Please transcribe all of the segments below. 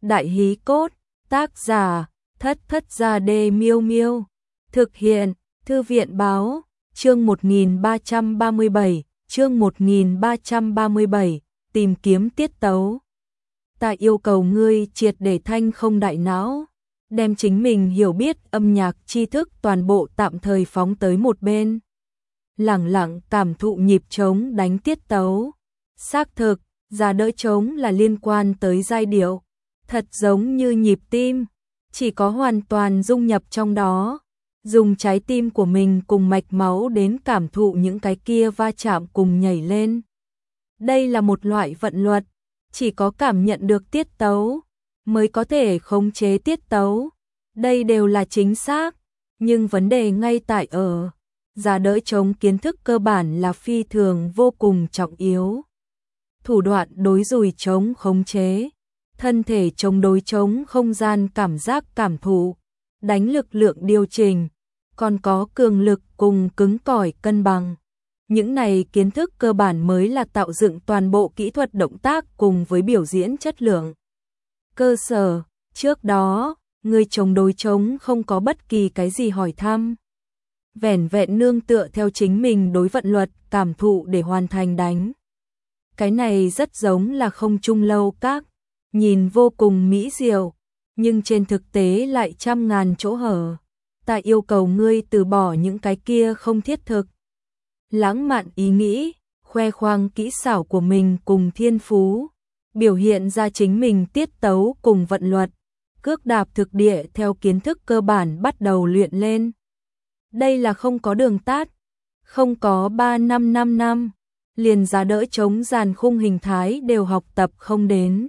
Đại hí cốt, tác giả, Thất Thất Gia Đê Miêu Miêu. Thực hiện, Thư viện báo, chương 1337, chương 1337, tìm kiếm tiết tấu. Ta yêu cầu ngươi triệt để thanh không đại não, đem chính mình hiểu biết âm nhạc tri thức toàn bộ tạm thời phóng tới một bên. Lẳng lặng cảm thụ nhịp trống đánh tiết tấu. Xác thực, giá đỡ trống là liên quan tới giai điệu, thật giống như nhịp tim, chỉ có hoàn toàn dung nhập trong đó, dùng trái tim của mình cùng mạch máu đến cảm thụ những cái kia va chạm cùng nhảy lên. Đây là một loại vận luật, chỉ có cảm nhận được tiết tấu mới có thể khống chế tiết tấu. Đây đều là chính xác, nhưng vấn đề ngay tại ở giá đỡ trống kiến thức cơ bản là phi thường vô cùng trọng yếu. Thủ đoạn đối dùi trống khống chế, thân thể chống đối trống không gian cảm giác cảm thụ, đánh lực lượng điều chỉnh, còn có cường lực cùng cứng cỏi cân bằng. Những này kiến thức cơ bản mới là tạo dựng toàn bộ kỹ thuật động tác cùng với biểu diễn chất lượng. Cơ sở, trước đó, người chống đối trống không có bất kỳ cái gì hỏi thăm. Vẻn vẹn nương tựa theo chính mình đối vận luật, cảm thụ để hoàn thành đánh. Cái này rất giống là không trung lâu các, nhìn vô cùng mỹ diệu, nhưng trên thực tế lại trăm ngàn chỗ hở. Ta yêu cầu ngươi từ bỏ những cái kia không thiết thực, lãng mạn ý nghĩ, khoe khoang kỹ xảo của mình cùng thiên phú, biểu hiện ra chính mình tiết tấu cùng vận luật, cước đạp thực địa theo kiến thức cơ bản bắt đầu luyện lên. Đây là không có đường tắt, không có 3-5 năm, liền giá đỡ trống dàn khung hình thái đều học tập không đến.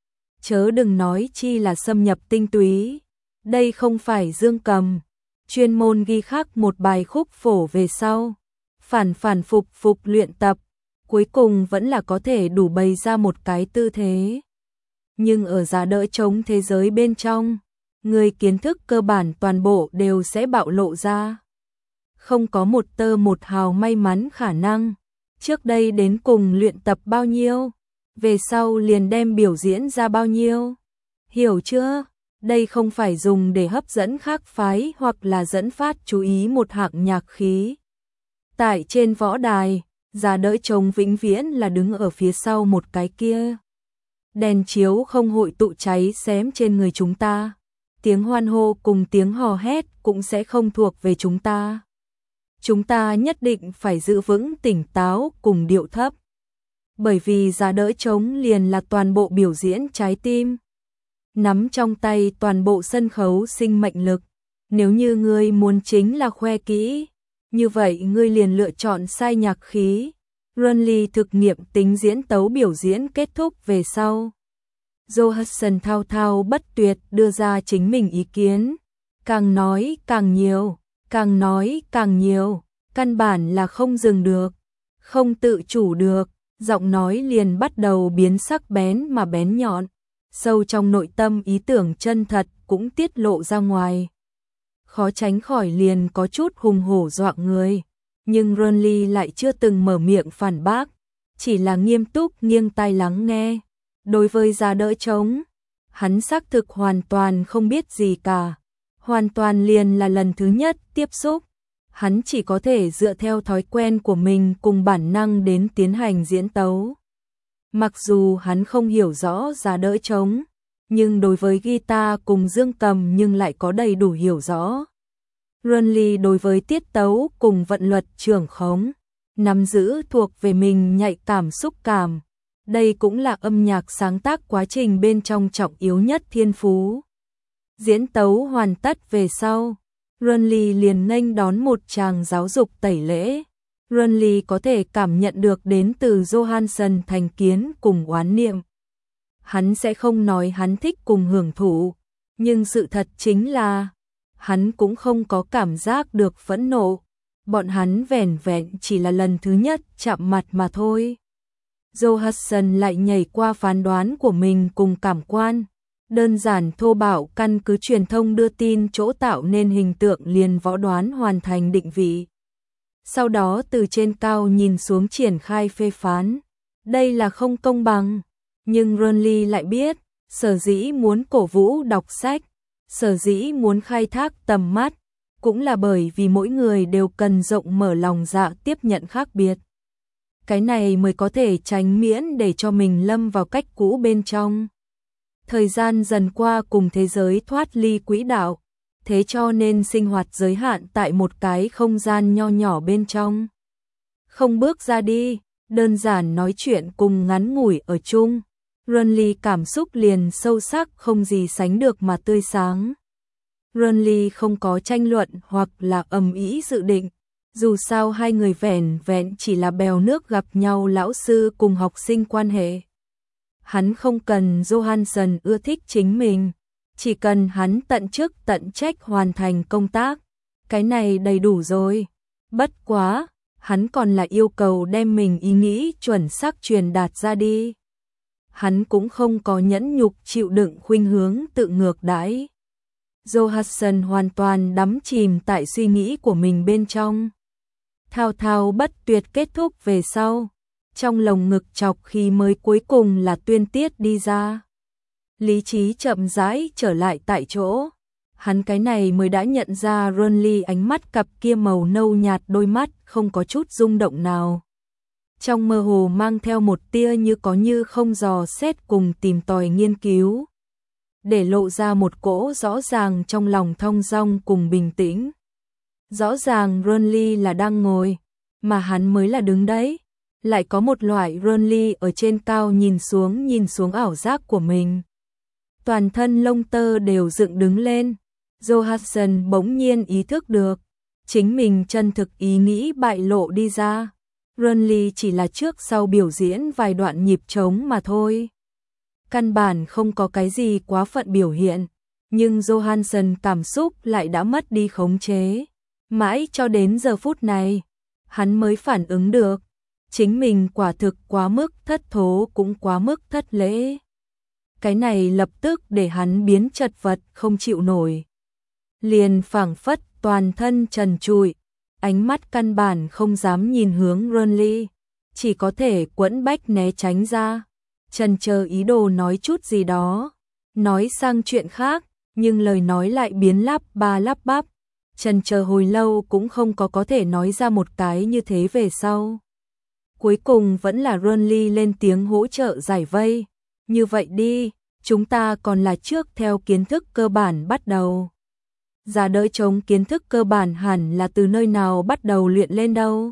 Chớ đừng nói chi là xâm nhập tinh túy, đây không phải dương cầm, chuyên môn ghi khắc một bài khúc phổ về sau. Phản phục luyện tập, cuối cùng vẫn là có thể đủ bày ra một cái tư thế. Nhưng ở giá đỡ trống thế giới bên trong, người kiến thức cơ bản toàn bộ đều sẽ bạo lộ ra. Không có một tơ một hào may mắn khả năng, trước đây đến cùng luyện tập bao nhiêu, về sau liền đem biểu diễn ra bao nhiêu. Hiểu chưa? Đây không phải dùng để hấp dẫn khác phái hoặc là dẫn phát chú ý một hạng nhạc khí. Tại trên võ đài, giá đỡ trống vĩnh viễn là đứng ở phía sau một cái kia. Đèn chiếu không hội tụ cháy xém trên người chúng ta. Tiếng hoan hô cùng tiếng hò hét cũng sẽ không thuộc về chúng ta. Chúng ta nhất định phải giữ vững tỉnh táo cùng điệu thấp. Bởi vì giá đỡ trống liền là toàn bộ biểu diễn trái tim. Nắm trong tay toàn bộ sân khấu sinh mệnh lực. Nếu như ngươi muốn chính là khoe kỹ, như vậy ngươi liền lựa chọn sai nhạc khí. Runley thực nghiệm tính diễn tấu biểu diễn kết thúc về sau. Johansson thao thao bất tuyệt đưa ra chính mình ý kiến. Càng nói càng nhiều, càng nói càng nhiều, căn bản là không dừng được, không tự chủ được, giọng nói liền bắt đầu biến sắc bén mà bén nhọn. Sâu trong nội tâm ý tưởng chân thật cũng tiết lộ ra ngoài. Khó tránh khỏi liền có chút hùng hổ dọa người, nhưng Runley lại chưa từng mở miệng phản bác, chỉ là nghiêm túc nghiêng tai lắng nghe. Đối với giá đỡ trống, hắn xác thực hoàn toàn không biết gì cả, hoàn toàn liền là lần thứ nhất tiếp xúc, hắn chỉ có thể dựa theo thói quen của mình cùng bản năng đến tiến hành diễn tấu. Mặc dù hắn không hiểu rõ giá đỡ trống, nhưng đối với guitar cùng dương cầm nhưng lại có đầy đủ hiểu rõ. Runley đối với tiết tấu cùng vận luật trưởng khống, nắm giữ thuộc về mình nhạy cảm xúc cảm. Đây cũng là âm nhạc sáng tác quá trình bên trong trọng yếu nhất thiên phú. Diễn tấu hoàn tất về sau, Runley liền nghênh đón một tràng giáo dục tẩy lễ. Runley có thể cảm nhận được đến từ Johansson thành kiến cùng oán niệm. Hắn sẽ không nói hắn thích cùng hưởng thụ, nhưng sự thật chính là hắn cũng không có cảm giác được phẫn nộ. Bọn hắn vẻn vẹn chỉ là lần thứ nhất chạm mặt mà thôi. Johansson lại nhảy qua phán đoán của mình cùng cảm quan, đơn giản thô bạo căn cứ truyền thông đưa tin chỗ tạo nên hình tượng liền võ đoán hoàn thành định vị. Sau đó từ trên cao nhìn xuống triển khai phê phán. Đây là không công bằng, nhưng Runley lại biết, Sở dĩ muốn cổ vũ đọc sách, sở dĩ muốn khai thác tầm mắt, cũng là bởi vì mỗi người đều cần rộng mở lòng dạ tiếp nhận khác biệt. Cái này mới có thể tránh miễn để cho mình lâm vào cách cũ bên trong. Thời gian dần qua cùng thế giới thoát ly quỹ đạo, thế cho nên sinh hoạt giới hạn tại một cái không gian nho nhỏ bên trong. Không bước ra đi, đơn giản nói chuyện cùng ngắn ngủi ở chung, Renly cảm xúc liền sâu sắc không gì sánh được mà tươi sáng. Renly không có tranh luận hoặc là ầm ĩ dự định, dù sao hai người vẻn vẹn chỉ là bèo nước gặp nhau lão sư cùng học sinh quan hệ. Hắn không cần Johansson ưa thích chính mình, chỉ cần hắn tận chức tận trách hoàn thành công tác, cái này đầy đủ rồi. Bất quá, hắn còn là yêu cầu đem mình ý nghĩ chuẩn xác truyền đạt ra đi. Hắn cũng không có nhẫn nhục chịu đựng khuynh hướng tự ngược đãi. Johansson hoàn toàn đắm chìm tại suy nghĩ của mình bên trong. Thao thao bất tuyệt kết thúc về sau, trong lồng ngực chọc khi mới cuối cùng là tuyên tiết đi ra. Lý trí chậm rãi trở lại tại chỗ, hắn cái này mới đã nhận ra Renly ánh mắt cặp kia màu nâu nhạt đôi mắt không có chút rung động nào. Trong mơ hồ mang theo một tia như có như không dò xét cùng tìm tòi nghiên cứu, để lộ ra một cỗ rõ ràng trong lòng thong dong cùng bình tĩnh. Rõ ràng Renly là đang ngồi, mà hắn mới là đứng đấy. Lại có một loại Renly ở trên cao nhìn xuống ảo giác của mình. Toàn thân lông tơ đều dựng đứng lên. Johansson bỗng nhiên ý thức được, chính mình chân thực ý nghĩ bại lộ đi ra. Renly chỉ là trước sau biểu diễn vài đoạn nhịp trống mà thôi. Căn bản không có cái gì quá phận biểu hiện, nhưng Johansson cảm xúc lại đã mất đi khống chế. Mãi cho đến giờ phút này, hắn mới phản ứng được, chính mình quả thực quá mức thất thố cũng quá mức thất lễ. Cái này lập tức để hắn biến chật vật không chịu nổi. Liền phảng phất toàn thân trần trụi, ánh mắt căn bản không dám nhìn hướng Renly, chỉ có thể quẫn bách né tránh ra, chần chờ ý đồ nói chút gì đó, nói sang chuyện khác, nhưng lời nói lại biến lắp ba lắp bắp, chần chờ hồi lâu cũng không có thể nói ra một cái như thế về sau. Cuối cùng vẫn là Renly lên tiếng hỗ trợ giải vây. Như vậy đi, chúng ta còn là trước theo kiến thức cơ bản bắt đầu. Giả đỡ chống kiến thức cơ bản hẳn là từ nơi nào bắt đầu luyện lên đâu.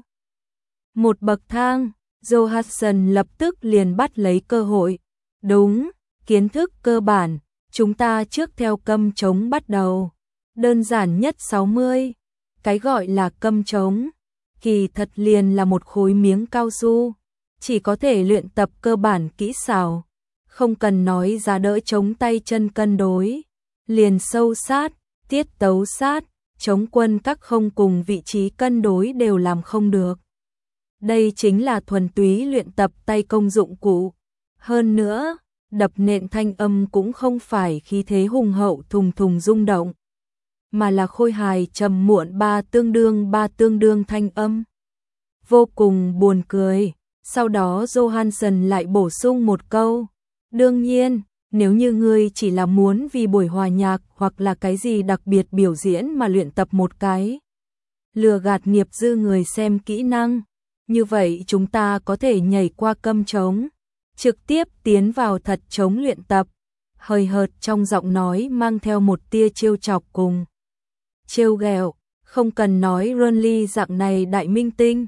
Một bậc thang, Johansson lập tức liền bắt lấy cơ hội. Đúng, kiến thức cơ bản, chúng ta trước theo câm trống bắt đầu. Đơn giản nhất 60, cái gọi là câm trống, kỳ thật liền là một khối miếng cao su, chỉ có thể luyện tập cơ bản kỹ xảo, không cần nói giá đỡ chống tay chân cân đối, liền sâu sát, tiết tấu sát, chống quân các không cùng vị trí cân đối đều làm không được. Đây chính là thuần túy luyện tập tay công dụng cụ. Hơn nữa, đập nện thanh âm cũng không phải khí thế hùng hậu thùng thùng rung động, mà là khôi hài trầm muộn ba tương đương thanh âm. Vô cùng buồn cười. Sau đó Johansson lại bổ sung một câu. Đương nhiên, nếu như ngươi chỉ là muốn vì buổi hòa nhạc hoặc là cái gì đặc biệt biểu diễn mà luyện tập một cái lừa gạt nghiệp dư người xem kỹ năng, như vậy chúng ta có thể nhảy qua câm trống, trực tiếp tiến vào thật trống luyện tập. Hơi hợt trong giọng nói mang theo một tia trêu chọc cùng trêu ghẹo, không cần nói Renly dạng này đại minh tinh,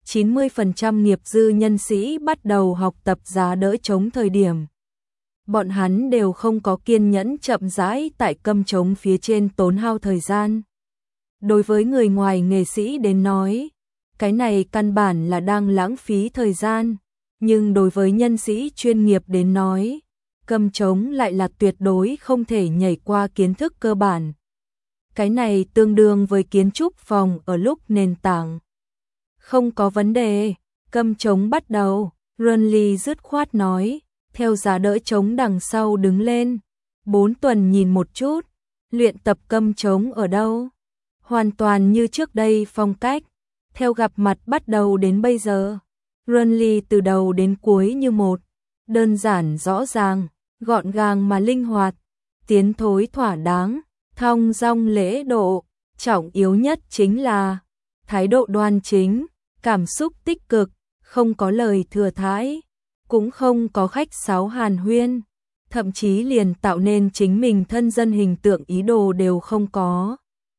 90% nghiệp dư nhân sĩ bắt đầu học tập giá đỡ trống thời điểm. Bọn hắn đều không có kiên nhẫn chậm rãi tại câm trống phía trên tốn hao thời gian. Đối với người ngoài nghệ sĩ đến nói, cái này căn bản là đang lãng phí thời gian, nhưng đối với nhân sĩ chuyên nghiệp đến nói, câm trống lại là tuyệt đối không thể nhảy qua kiến thức cơ bản. Cái này tương đương với kiến trúc phòng ở lúc nền tảng. Không có vấn đề, câm trống bắt đầu, Renly dứt khoát nói, theo giá đỡ trống đằng sau đứng lên. 4 tuần nhìn một chút, luyện tập câm trống ở đâu? Hoàn toàn như trước đây phong cách, theo gặp mặt bắt đầu đến bây giờ. Renly từ đầu đến cuối như một, đơn giản rõ ràng, gọn gàng mà linh hoạt, tiến thối thỏa đáng, thong dong lễ độ, trọng yếu nhất chính là thái độ đoan chính, cảm xúc tích cực, không có lời thừa thãi, cũng không có khách sáo hàn huyên, thậm chí liền tạo nên chính mình thân dân hình tượng ý đồ đều không có.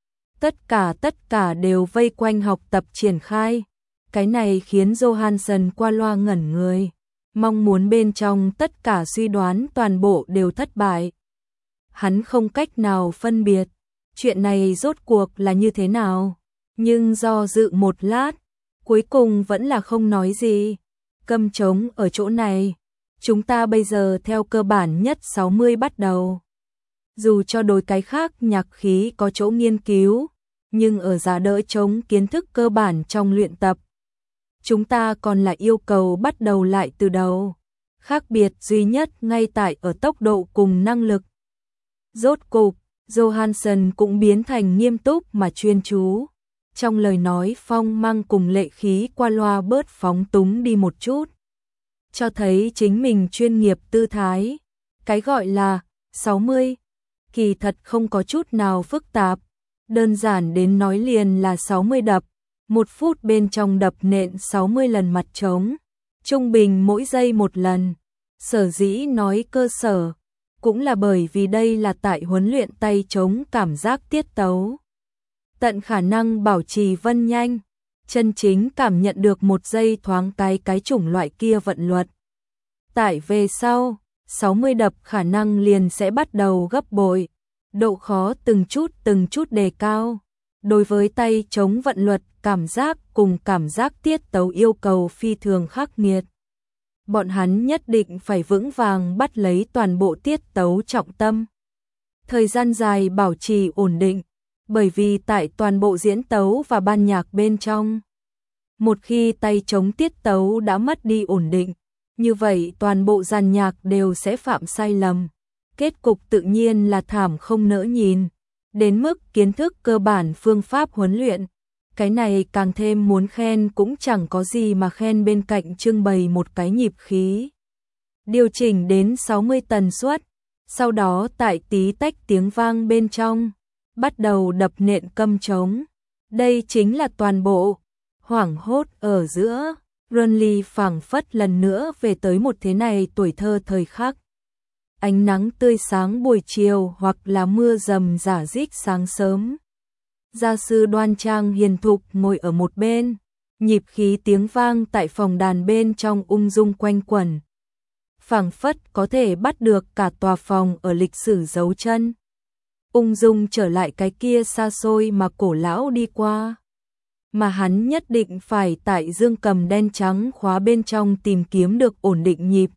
Tất cả đều vây quanh học tập triển khai. Cái này khiến Johansson qua loa ngẩn người, mong muốn bên trong tất cả suy đoán toàn bộ đều thất bại. Hắn không cách nào phân biệt, chuyện này rốt cuộc là như thế nào, nhưng do dự một lát, cuối cùng vẫn là không nói gì. Câm trống ở chỗ này, chúng ta bây giờ theo cơ bản nhất 60 bắt đầu. Dù cho đối cái khác nhạc khí có chỗ nghiên cứu, nhưng ở giá đỡ chống kiến thức cơ bản trong luyện tập, chúng ta còn là yêu cầu bắt đầu lại từ đầu. Khác biệt duy nhất ngay tại ở tốc độ cùng năng lực. Rốt cục, Johansson cũng biến thành nghiêm túc mà chuyên chú. Trong lời nói phong mang cùng lệ khí qua loa bớt phóng túng đi một chút, cho thấy chính mình chuyên nghiệp tư thái. Cái gọi là 60, kỳ thật không có chút nào phức tạp, đơn giản đến nói liền là 60 đập, 1 phút bên trong đập nện 60 lần mặt trống, trung bình mỗi giây một lần. Sở dĩ nói cơ sở, cũng là bởi vì đây là tại huấn luyện tay trống cảm giác tiết tấu. Tận khả năng bảo trì vân nhanh, chân chính cảm nhận được một giây thoáng cái chủng loại kia vận luật. Tại về sau, 60 đập khả năng liền sẽ bắt đầu gấp bội, độ khó từng chút đề cao. Đối với tay trống vận luật, cảm giác cùng cảm giác tiết tấu yêu cầu phi thường khắc nghiệt. Bọn hắn nhất định phải vững vàng bắt lấy toàn bộ tiết tấu trọng tâm. Thời gian dài bảo trì ổn định, bởi vì tại toàn bộ diễn tấu và ban nhạc bên trong, một khi tay trống tiết tấu đã mất đi ổn định, như vậy toàn bộ dàn nhạc đều sẽ phạm sai lầm. Kết cục tự nhiên là thảm không nỡ nhìn. Đến mức kiến thức cơ bản phương pháp huấn luyện, cái này càng thêm muốn khen cũng chẳng có gì mà khen, bên cạnh trưng bày một cái nhịp khí. Điều chỉnh đến 60 tần suất, sau đó tại tí tách tiếng vang bên trong, bắt đầu đập nện câm trống. Đây chính là toàn bộ. Hoảng hốt ở giữa, Runley phảng phất lần nữa về tới một thế này tuổi thơ thời khắc. Ánh nắng tươi sáng buổi chiều hoặc là mưa rầm rả rích sáng sớm. Gia sư đoan trang hiền thục ngồi ở một bên, nhịp khí tiếng vang tại phòng đàn bên trong ung dung quanh quẩn. Phảng phất có thể bắt được cả tòa phòng ở lịch sử dấu chân. Ung dung trở lại cái kia xa xôi mà cổ lão đi qua. Mà hắn nhất định phải tại dương cầm đen trắng khóa bên trong tìm kiếm được ổn định nhịp.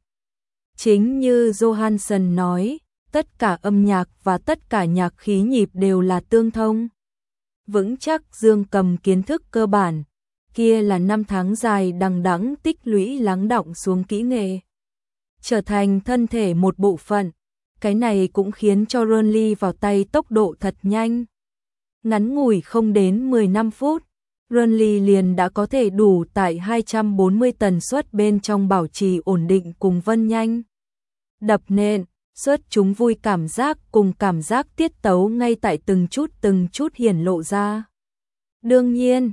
Chính như Johansson nói, tất cả âm nhạc và tất cả nhạc khí nhịp đều là tương thông. Vững chắc dương cầm kiến thức cơ bản, kia là năm tháng dài đằng đẵng tích lũy lắng đọng xuống kỹ nghệ, trở thành thân thể một bộ phận. Cái này cũng khiến cho Runley vào tay tốc độ thật nhanh. Ngắn ngủi không đến 15 phút, Runley liền đã có thể đủ tại 240 tần suất bên trong bảo trì ổn định cùng vân nhanh. Đập nện, xuất chúng vui cảm giác cùng cảm giác tiết tấu ngay tại từng chút hiển lộ ra. Đương nhiên,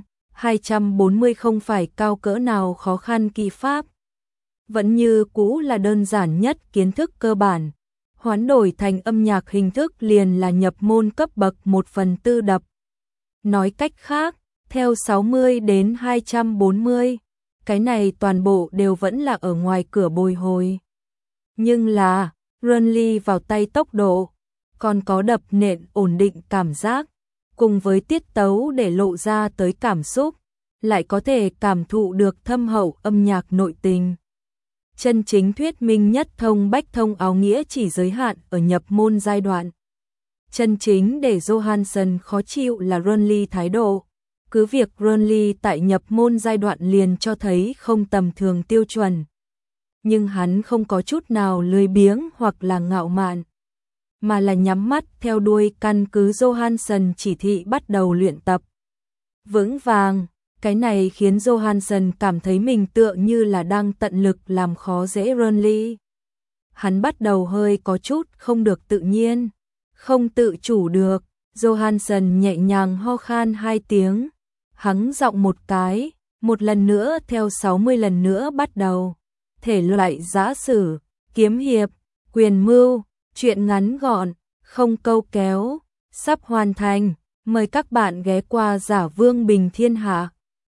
240 không phải cao cỡ nào khó khăn kỹ pháp. Vẫn như cũ là đơn giản nhất kiến thức cơ bản. Hoán đổi thành âm nhạc hình thức liền là nhập môn cấp bậc 1/4 đập. Nói cách khác, theo 60 đến 240, cái này toàn bộ đều vẫn là ở ngoài cửa bồi hồi. Nhưng là, Runley vào tay tốc độ, còn có đập nện ổn định cảm giác, cùng với tiết tấu để lộ ra tới cảm xúc, lại có thể cảm thụ được thâm hậu âm nhạc nội tình. Chân chính thuyết minh nhất thông bách thông áo nghĩa chỉ giới hạn ở nhập môn giai đoạn. Chân chính để Johansson khó chịu là Runley thái độ. Cứ việc Runley tại nhập môn giai đoạn liền cho thấy không tầm thường tiêu chuẩn. Nhưng hắn không có chút nào lười biếng hoặc là ngạo mạn, mà là nhắm mắt theo đuôi căn cứ Johansson chỉ thị bắt đầu luyện tập. Vững vàng, cái này khiến Johansson cảm thấy mình tựa như là đang tận lực làm khó dễ Runley. hắn bắt đầu hơi có chút không được tự nhiên, không tự chủ được. Johansson nhẹ nhàng ho khan 2 tiếng, hắng giọng một cái, một lần nữa theo 60 lần nữa bắt đầu. Thể loại giã sử, kiếm hiệp, quyền mưu, truyện ngắn gọn, không câu kéo, sắp hoàn thành. Mời các bạn ghé qua Giả Vương Bình Thiên Hạ.